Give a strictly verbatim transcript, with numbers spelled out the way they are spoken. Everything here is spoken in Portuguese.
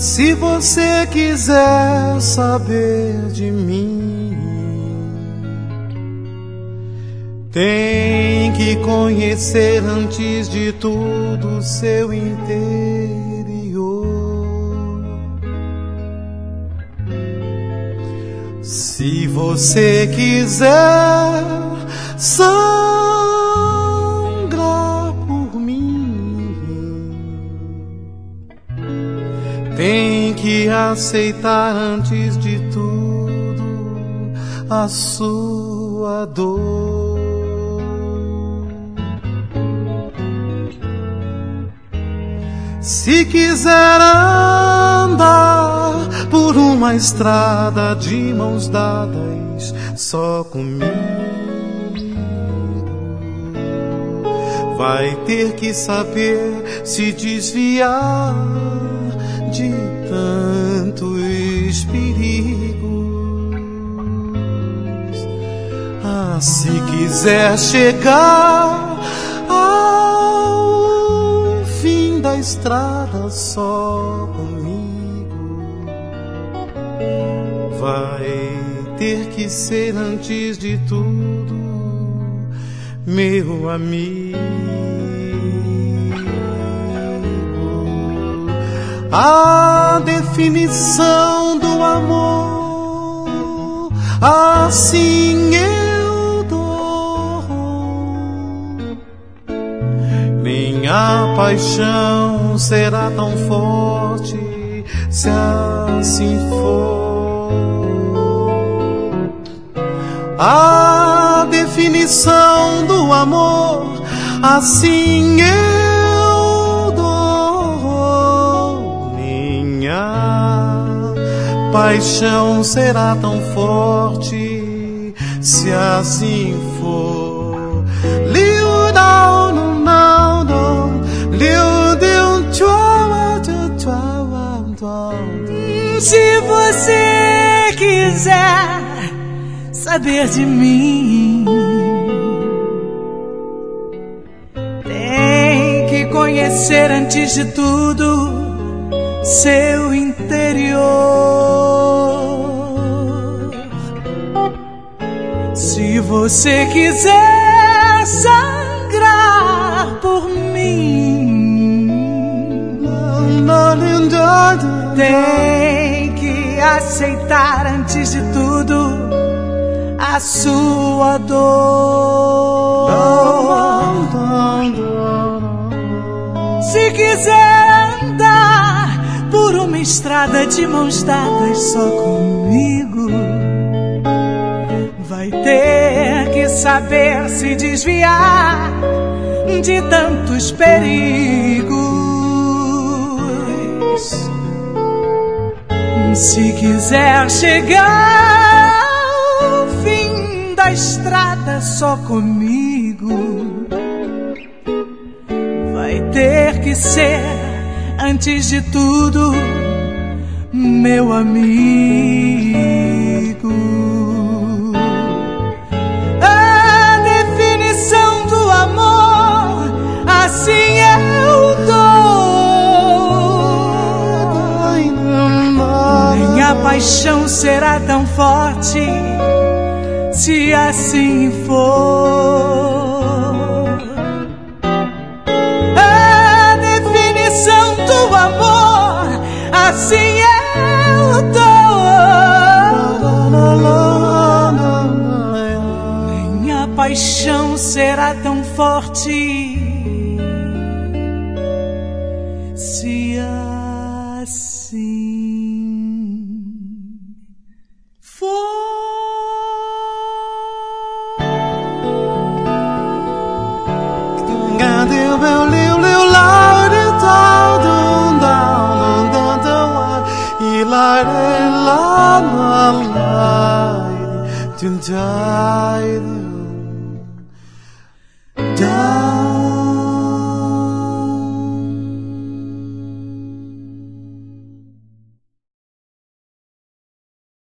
Se você quiser saber de mim, tem que conhecer antes de tudo seu interior. Se você quiser sangrar por mim, tem que aceitar antes de tudo a sua dor. Se quiser andar por uma estrada de mãos dadas só comigo, vai ter que saber se desviar de tantos perigos. Ah, se quiser chegar ao fim da estrada só comigo, vai ter que ser antes de tudo meu amigo. A definição do amor, assim eu dou. Minha paixão será tão forte se assim for. A definição do amor, assim eu dou. Minha paixão será tão forte se assim for. Liu dao no nao dong, liu diu chua chua chua. Se você quiser saber de mim, tem que conhecer antes de tudo seu interior. Se você quiser sangrar por mim, tem que aceitar antes de tudo a sua dor. Se quiser andar por uma estrada de mãos dadas só comigo, vai ter que saber se desviar de tantos perigos. Se quiser chegar ao fim da estrada só comigo, vai ter que ser, antes de tudo, meu amigo. A definição do amor, assim eu dou. Minha paixão será tão forte se assim for. A definição do amor, assim eu dou. Minha paixão será tão forte se assim for. Die.